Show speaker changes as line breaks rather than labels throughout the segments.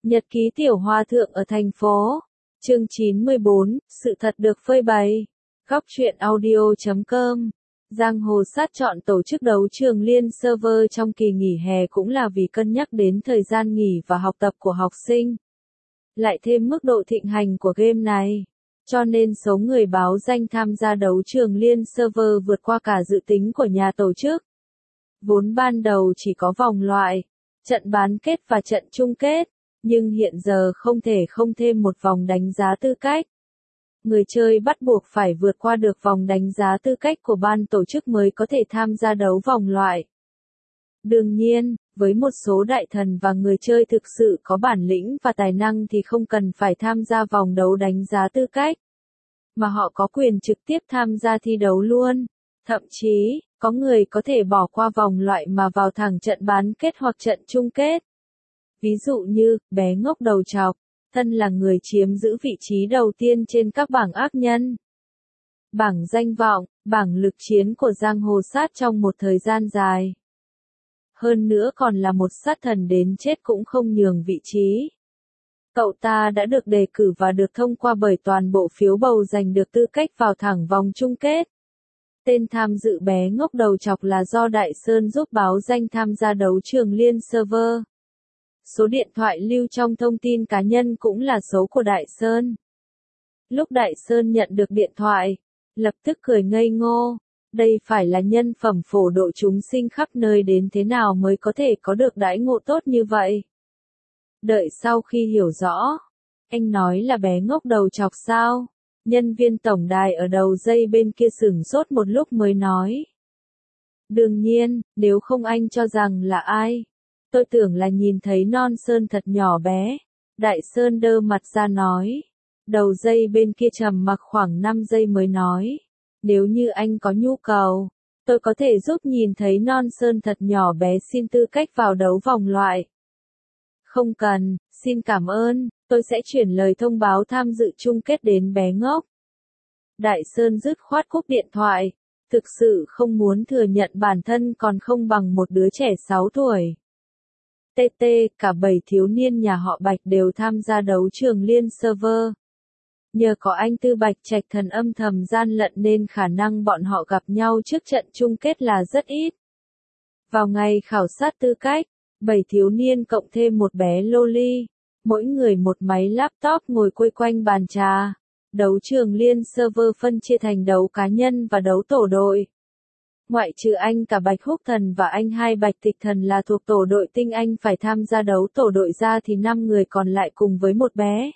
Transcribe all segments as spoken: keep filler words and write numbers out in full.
Nhật ký tiểu hòa thượng ở thành phố. Chương chín mươi bốn, sự thật được phơi bày. Góc truyện audio chấm com. Giang Hồ Sát chọn tổ chức đấu trường liên server trong kỳ nghỉ hè cũng là vì cân nhắc đến thời gian nghỉ và học tập của học sinh. Lại thêm mức độ thịnh hành của game này. Cho nên số người báo danh tham gia đấu trường liên server vượt qua cả dự tính của nhà tổ chức. Vốn ban đầu chỉ có vòng loại, trận bán kết và trận chung kết, nhưng hiện giờ không thể không thêm một vòng đánh giá tư cách. Người chơi bắt buộc phải vượt qua được vòng đánh giá tư cách của ban tổ chức mới có thể tham gia đấu vòng loại. Đương nhiên, với một số đại thần và người chơi thực sự có bản lĩnh và tài năng thì không cần phải tham gia vòng đấu đánh giá tư cách, mà họ có quyền trực tiếp tham gia thi đấu luôn. Thậm chí, có người có thể bỏ qua vòng loại mà vào thẳng trận bán kết hoặc trận chung kết. Ví dụ như, bé ngốc đầu trọc, thân là người chiếm giữ vị trí đầu tiên trên các bảng ác nhân, bảng danh vọng, bảng lực chiến của Giang Hồ Sát trong một thời gian dài. Hơn nữa còn là một sát thần đến chết cũng không nhường vị trí. Cậu ta đã được đề cử và được thông qua bởi toàn bộ phiếu bầu giành được tư cách vào thẳng vòng chung kết. Tên tham dự bé ngốc đầu trọc là do Đại Sơn giúp báo danh tham gia đấu trường liên server. Số điện thoại lưu trong thông tin cá nhân cũng là số của Đại Sơn. Lúc Đại Sơn nhận được điện thoại, lập tức cười ngây ngô. Đây phải là nhân phẩm phổ độ chúng sinh khắp nơi đến thế nào mới có thể có được đãi ngộ tốt như vậy. Đợi sau khi hiểu rõ, anh nói là bé ngốc đầu trọc sao? Nhân viên tổng đài ở đầu dây bên kia sửng sốt một lúc mới nói. Đương nhiên, nếu không anh cho rằng là ai? Tôi tưởng là nhìn thấy non sơn thật nhỏ bé. Đại Sơn đơ mặt ra nói. Đầu dây bên kia trầm mặc khoảng năm giây mới nói. Nếu như anh có nhu cầu, tôi có thể giúp nhìn thấy non sơn thật nhỏ bé xin tư cách vào đấu vòng loại. Không cần, xin cảm ơn, tôi sẽ chuyển lời thông báo tham dự chung kết đến bé ngốc. Đại Sơn dứt khoát cúp điện thoại, thực sự không muốn thừa nhận bản thân còn không bằng một đứa trẻ sáu tuổi. tê tê, cả bảy thiếu niên nhà họ Bạch đều tham gia đấu trường liên server. Nhờ có anh Tư Bạch Trạch thần âm thầm gian lận nên khả năng bọn họ gặp nhau trước trận chung kết là rất ít. Vào ngày khảo sát tư cách, bảy thiếu niên cộng thêm một bé loli, mỗi người một máy laptop ngồi quây quanh bàn trà. Đấu trường liên server phân chia thành đấu cá nhân và đấu tổ đội. Ngoại trừ anh cả Bạch Húc Thần và anh hai Bạch Tịch Thần là thuộc tổ đội tinh anh phải tham gia đấu tổ đội ra thì năm người còn lại cùng với một bé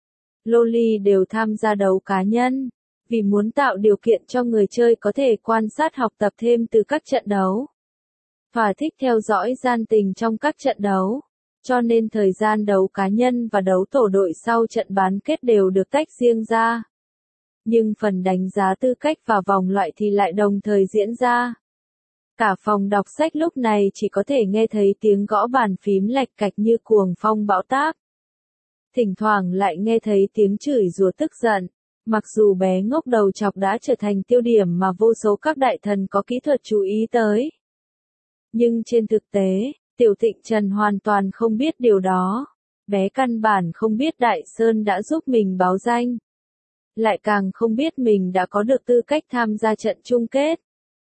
loli đều tham gia đấu cá nhân, vì muốn tạo điều kiện cho người chơi có thể quan sát học tập thêm từ các trận đấu. Thỏa thích theo dõi gian tình trong các trận đấu, cho nên thời gian đấu cá nhân và đấu tổ đội sau trận bán kết đều được tách riêng ra. Nhưng phần đánh giá tư cách và vòng loại thì lại đồng thời diễn ra. Cả phòng đọc sách lúc này chỉ có thể nghe thấy tiếng gõ bàn phím lạch cạch như cuồng phong bão táp. Thỉnh thoảng lại nghe thấy tiếng chửi rủa tức giận, mặc dù bé ngốc đầu trọc đã trở thành tiêu điểm mà vô số các đại thần có kỹ thuật chú ý tới. Nhưng trên thực tế, Tiểu Thịnh Trần hoàn toàn không biết điều đó. Bé căn bản không biết Đại Sơn đã giúp mình báo danh. Lại càng không biết mình đã có được tư cách tham gia trận chung kết.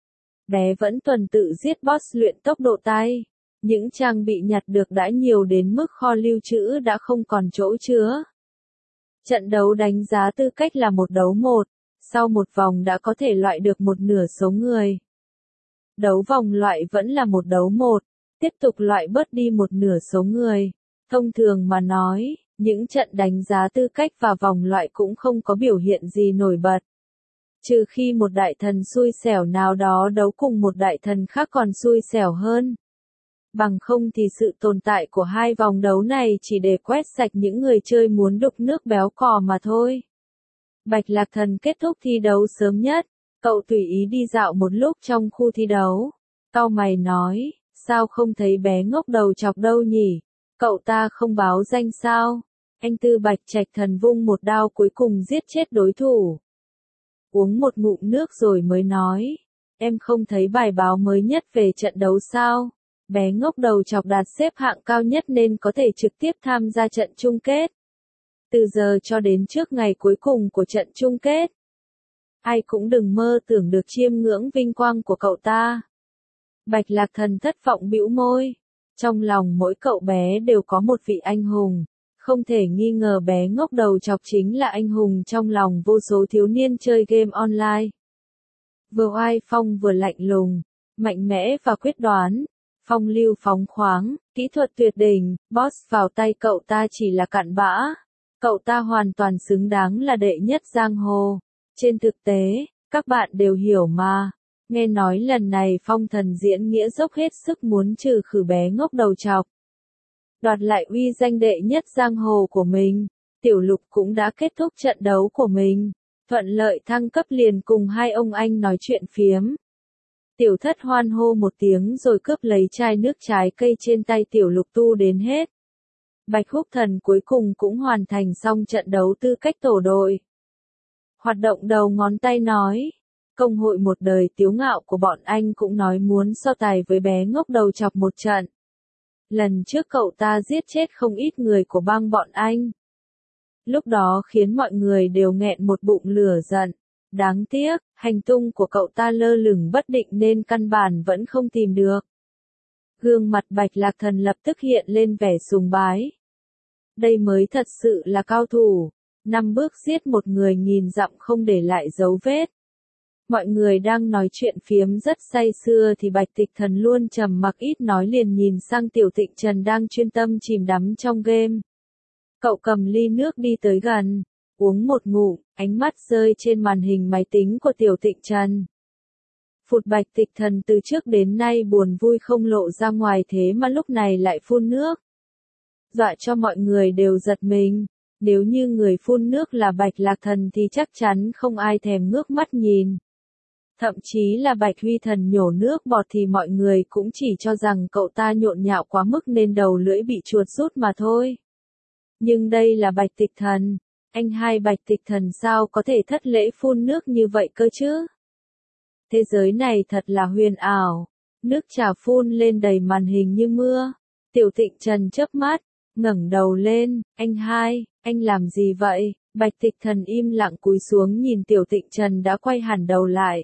Bé vẫn tuần tự giết boss luyện tốc độ tay. Những trang bị nhặt được đã nhiều đến mức kho lưu trữ đã không còn chỗ chứa. Trận đấu đánh giá tư cách là một đấu một. Sau một vòng đã có thể loại được một nửa số người. Đấu vòng loại vẫn là một đấu một. Tiếp tục loại bớt đi một nửa số người. Thông thường mà nói, những trận đánh giá tư cách và vòng loại cũng không có biểu hiện gì nổi bật. Trừ khi một đại thần xui xẻo nào đó đấu cùng một đại thần khác còn xui xẻo hơn. Bằng không thì sự tồn tại của hai vòng đấu này chỉ để quét sạch những người chơi muốn đục nước béo cò mà thôi. Bạch Lạc Thần kết thúc thi đấu sớm nhất. Cậu tùy ý đi dạo một lúc trong khu thi đấu. Cau mày nói, sao không thấy bé ngốc đầu trọc đâu nhỉ? Cậu ta không báo danh sao? Anh Tư Bạch Trạch Thần vung một đao cuối cùng giết chết đối thủ. Uống một ngụm nước rồi mới nói, em không thấy bài báo mới nhất về trận đấu sao? Bé ngốc đầu chọc đạt xếp hạng cao nhất nên có thể trực tiếp tham gia trận chung kết. Từ giờ cho đến trước ngày cuối cùng của trận chung kết, ai cũng đừng mơ tưởng được chiêm ngưỡng vinh quang của cậu ta. Bạch Lạc Thần thất vọng bĩu môi. Trong lòng mỗi cậu bé đều có một vị anh hùng. Không thể nghi ngờ bé ngốc đầu chọc chính là anh hùng trong lòng vô số thiếu niên chơi game online. Vừa oai phong vừa lạnh lùng, mạnh mẽ và quyết đoán, phong lưu phóng khoáng, kỹ thuật tuyệt đỉnh, boss vào tay cậu ta chỉ là cặn bã. Cậu ta hoàn toàn xứng đáng là đệ nhất giang hồ. Trên thực tế, các bạn đều hiểu mà. Nghe nói lần này Phong Thần diễn nghĩa dốc hết sức muốn trừ khử bé ngốc đầu chọc, đoạt lại uy danh đệ nhất giang hồ của mình. Tiểu Lục cũng đã kết thúc trận đấu của mình, thuận lợi thăng cấp liền cùng hai ông anh nói chuyện phiếm. Tiểu Thất hoan hô một tiếng rồi cướp lấy chai nước trái cây trên tay Tiểu Lục tu đến hết. Bạch Húc Thần cuối cùng cũng hoàn thành xong trận đấu tư cách tổ đội. Hoạt động đầu ngón tay nói, công hội một đời tiếu ngạo của bọn anh cũng nói muốn so tài với bé ngốc đầu chọc một trận. Lần trước cậu ta giết chết không ít người của bang bọn anh. Lúc đó khiến mọi người đều nghẹn một bụng lửa giận. Đáng tiếc, hành tung của cậu ta lơ lửng bất định nên căn bản vẫn không tìm được. Gương mặt Bạch Lạc Thần lập tức hiện lên vẻ sùng bái. Đây mới thật sự là cao thủ. Năm bước giết một người nghìn dặm không để lại dấu vết. Mọi người đang nói chuyện phiếm rất say sưa thì Bạch Tịch Thần luôn trầm mặc ít nói liền nhìn sang Tiểu Tịnh Trần đang chuyên tâm chìm đắm trong game. Cậu cầm ly nước đi tới gần, uống một ngụm, ánh mắt rơi trên màn hình máy tính của Tiểu Tịnh Trần. Phụt Bạch Tịch Thần từ trước đến nay buồn vui không lộ ra ngoài thế mà lúc này lại phun nước. Dọa cho mọi người đều giật mình. Nếu như người phun nước là Bạch Lạc Thần thì chắc chắn không ai thèm ngước mắt nhìn. Thậm chí là Bạch Huy Thần nhổ nước bọt thì mọi người cũng chỉ cho rằng cậu ta nhộn nhạo quá mức nên đầu lưỡi bị chuột rút mà thôi. Nhưng đây là Bạch Tịch Thần. Anh hai Bạch Tịch Thần sao có thể thất lễ phun nước như vậy cơ chứ? Thế giới này thật là huyền ảo. Nước trà phun lên đầy màn hình như mưa. Tiểu Tịnh Trần chớp mắt, ngẩng đầu lên, anh hai, anh làm gì vậy? Bạch Tịch Thần im lặng cúi xuống nhìn Tiểu Tịnh Trần đã quay hẳn đầu lại.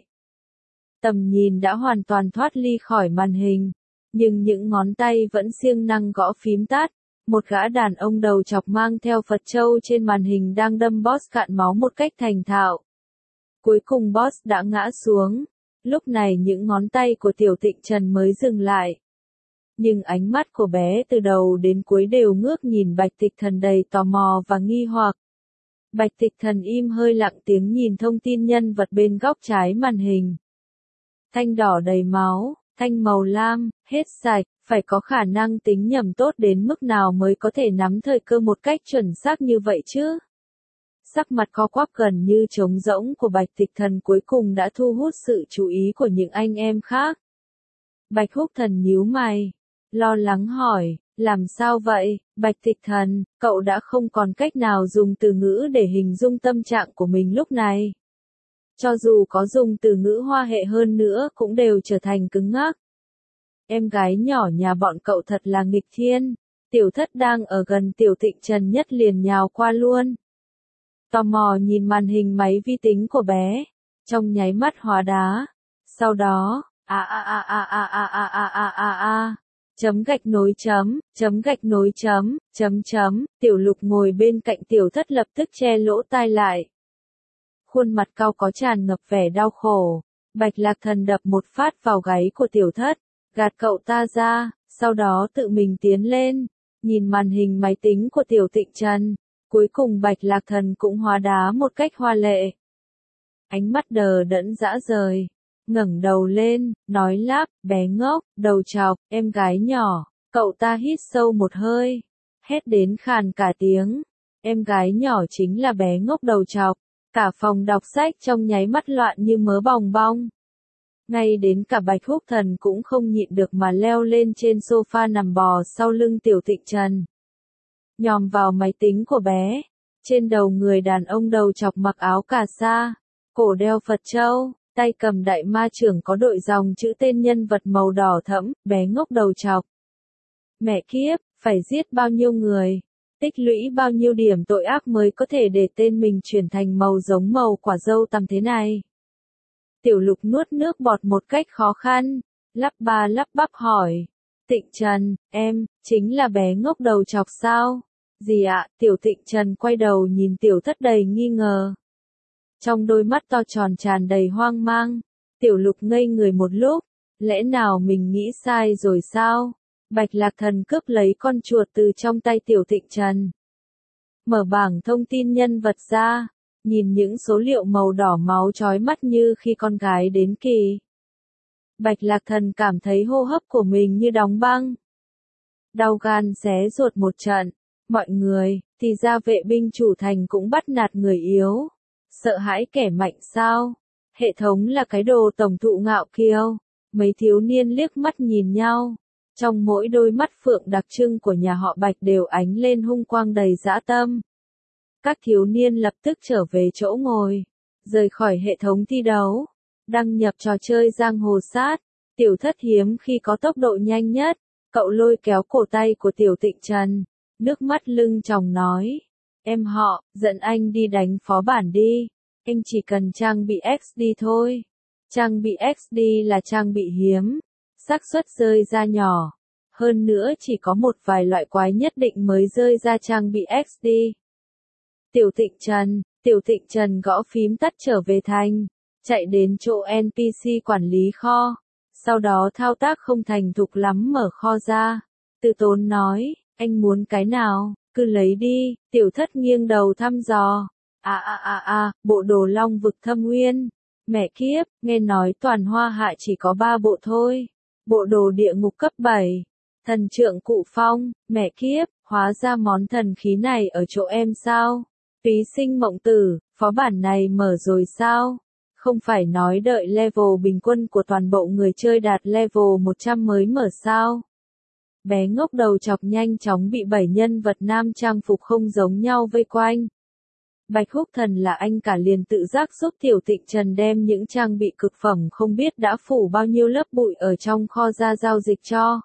Tầm nhìn đã hoàn toàn thoát ly khỏi màn hình, nhưng những ngón tay vẫn siêng năng gõ phím tắt. Một gã đàn ông đầu chọc mang theo Phật Châu trên màn hình đang đâm boss cạn máu một cách thành thạo. Cuối cùng boss đã ngã xuống. Lúc này những ngón tay của Tiểu Tịnh Trần mới dừng lại. Nhưng ánh mắt của bé từ đầu đến cuối đều ngước nhìn Bạch Tịch Thần đầy tò mò và nghi hoặc. Bạch Tịch Thần im hơi lặng tiếng nhìn thông tin nhân vật bên góc trái màn hình. Thanh đỏ đầy máu, thanh màu lam, hết sạch, phải có khả năng tính nhầm tốt đến mức nào mới có thể nắm thời cơ một cách chuẩn xác như vậy chứ? Sắc mặt co quắp gần như trống rỗng của Bạch Tịch Thần cuối cùng đã thu hút sự chú ý của những anh em khác. Bạch Húc Thần nhíu mày, lo lắng hỏi, làm sao vậy, Bạch Tịch Thần, cậu đã không còn cách nào dùng từ ngữ để hình dung tâm trạng của mình lúc này. Cho dù có dùng từ ngữ hoa hệ hơn nữa cũng đều trở thành cứng ngắc. Em gái nhỏ nhà bọn cậu thật là nghịch thiên. Tiểu Thất đang ở gần Tiểu Tịnh Trần nhất liền nhào qua luôn. Tò mò nhìn màn hình máy vi tính của bé, trong nháy mắt hóa đá. Sau đó, a a a a a a a a a a a, chấm gạch nối chấm, chấm gạch nối chấm, chấm chấm, Tiểu Lục ngồi bên cạnh Tiểu Thất lập tức che lỗ tai lại. Khuôn mặt cau có tràn ngập vẻ đau khổ. Bạch Lạc Thần đập một phát vào gáy của Tiểu Thất, gạt cậu ta ra, sau đó tự mình tiến lên, nhìn màn hình máy tính của Tiểu Tịnh Trần. Cuối cùng Bạch Lạc Thần cũng hóa đá một cách hoa lệ. Ánh mắt đờ đẫn dã rời, ngẩng đầu lên, nói lắp, bé ngốc, đầu chọc, em gái nhỏ. Cậu ta hít sâu một hơi, hét đến khàn cả tiếng. Em gái nhỏ chính là bé ngốc đầu chọc. Cả phòng đọc sách trong nháy mắt loạn như mớ bòng bong. Ngay đến cả Bạch Húc Thần cũng không nhịn được mà leo lên trên sofa nằm bò sau lưng Tiểu Tịnh Trần. Nhòm vào máy tính của bé. Trên đầu người đàn ông đầu chọc mặc áo cà sa, cổ đeo Phật Châu, tay cầm đại ma chưởng có đội dòng chữ tên nhân vật màu đỏ thẫm, bé ngốc đầu chọc. Mẹ kiếp, phải giết bao nhiêu người, tích lũy bao nhiêu điểm tội ác mới có thể để tên mình chuyển thành màu giống màu quả dâu tằm thế này. Tiểu Lục nuốt nước bọt một cách khó khăn, lắp ba lắp bắp hỏi. Tịnh Trần, em, chính là bé ngốc đầu chọc sao? Gì ạ? Tiểu Tịnh Trần quay đầu nhìn Tiểu Thất đầy nghi ngờ. Trong đôi mắt to tròn tràn đầy hoang mang, Tiểu Lục ngây người một lúc, lẽ nào mình nghĩ sai rồi sao? Bạch Lạc Thần cướp lấy con chuột từ trong tay Tiểu Tịnh Trần. Mở bảng thông tin nhân vật ra, nhìn những số liệu màu đỏ máu chói mắt như khi con gái đến kỳ. Bạch Lạc Thần cảm thấy hô hấp của mình như đóng băng. Đau gan xé ruột một trận, mọi người, thì ra vệ binh chủ thành cũng bắt nạt người yếu. Sợ hãi kẻ mạnh sao? Hệ thống là cái đồ tổng thụ ngạo kiêu. Mấy thiếu niên liếc mắt nhìn nhau. Trong mỗi đôi mắt phượng đặc trưng của nhà họ Bạch đều ánh lên hung quang đầy dã tâm. Các thiếu niên lập tức trở về chỗ ngồi, rời khỏi hệ thống thi đấu, đăng nhập trò chơi giang hồ sát. Tiểu Thất hiếm khi có tốc độ nhanh nhất, cậu lôi kéo cổ tay của Tiểu Tịnh Trần, nước mắt lưng tròng nói. Em họ, dẫn anh đi đánh phó bản đi, anh chỉ cần trang bị ích đê thôi. Trang bị ích đê là trang bị hiếm, xác suất rơi ra nhỏ, hơn nữa chỉ có một vài loại quái nhất định mới rơi ra trang bị ích đê. Tiểu Tịnh Trần, Tiểu Tịnh Trần gõ phím tắt trở về thành, chạy đến chỗ en pê xê quản lý kho, sau đó thao tác không thành thục lắm mở kho ra, từ tốn nói, anh muốn cái nào, cứ lấy đi. Tiểu Thất nghiêng đầu thăm dò, à à à à, bộ đồ long vực thâm uyên, mẹ kiếp, nghe nói toàn Hoa Hạ chỉ có ba bộ thôi, bộ đồ địa ngục cấp bảy, thần trượng cụ phong, mẹ kiếp, hóa ra món thần khí này ở chỗ em sao? Phí Sinh Mộng Tử, phó bản này mở rồi sao? Không phải nói đợi level bình quân của toàn bộ người chơi đạt level một trăm mới mở sao? Bé ngốc đầu chọc nhanh chóng bị bảy nhân vật nam trang phục không giống nhau vây quanh. Bạch Húc Thần là anh cả liền tự giác giúp Tiểu Tịnh Trần đem những trang bị cực phẩm không biết đã phủ bao nhiêu lớp bụi ở trong kho ra giao dịch cho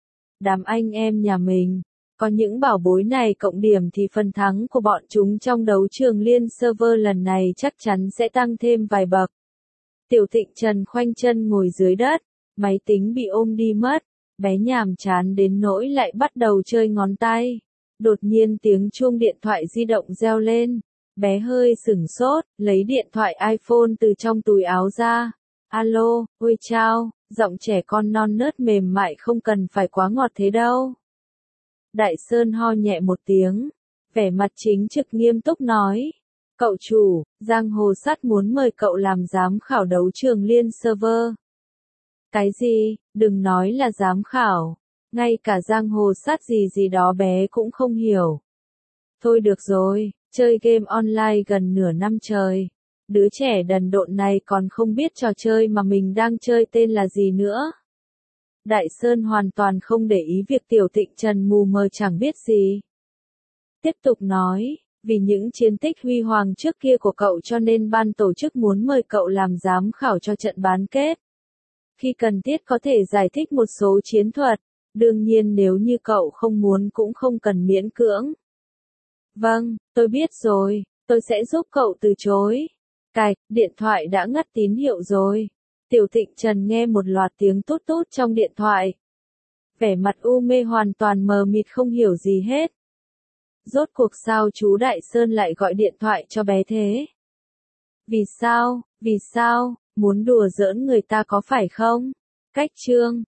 đám anh em nhà mình. Có những bảo bối này cộng điểm thì phần thắng của bọn chúng trong đấu trường liên server lần này chắc chắn sẽ tăng thêm vài bậc. Tiểu Tịnh Trần khoanh chân ngồi dưới đất, máy tính bị ôm đi mất, bé nhàm chán đến nỗi lại bắt đầu chơi ngón tay. Đột nhiên tiếng chuông điện thoại di động reo lên, bé hơi sửng sốt, lấy điện thoại iPhone từ trong túi áo ra. Alo, ôi chao, giọng trẻ con non nớt mềm mại không cần phải quá ngọt thế đâu. Đại Sơn ho nhẹ một tiếng, vẻ mặt chính trực nghiêm túc nói. Cậu chủ, Giang Hồ Sát muốn mời cậu làm giám khảo đấu trường liên server. Cái gì, đừng nói là giám khảo, ngay cả Giang Hồ Sát gì gì đó bé cũng không hiểu. Thôi được rồi, chơi game online gần nửa năm trời. Đứa trẻ đần độn này còn không biết trò chơi mà mình đang chơi tên là gì nữa. Đại Sơn hoàn toàn không để ý việc Tiểu Tịnh Trần mù mờ chẳng biết gì. Tiếp tục nói, vì những chiến tích huy hoàng trước kia của cậu cho nên ban tổ chức muốn mời cậu làm giám khảo cho trận bán kết. Khi cần thiết có thể giải thích một số chiến thuật, đương nhiên nếu như cậu không muốn cũng không cần miễn cưỡng. Vâng, tôi biết rồi, tôi sẽ giúp cậu từ chối. Cạch, điện thoại đã ngắt tín hiệu rồi. Tiểu Tịnh Trần nghe một loạt tiếng tút tút trong điện thoại. Vẻ mặt u mê hoàn toàn mờ mịt không hiểu gì hết. Rốt cuộc sao chú Đại Sơn lại gọi điện thoại cho bé thế? Vì sao, vì sao, muốn đùa giỡn người ta có phải không? Cách chương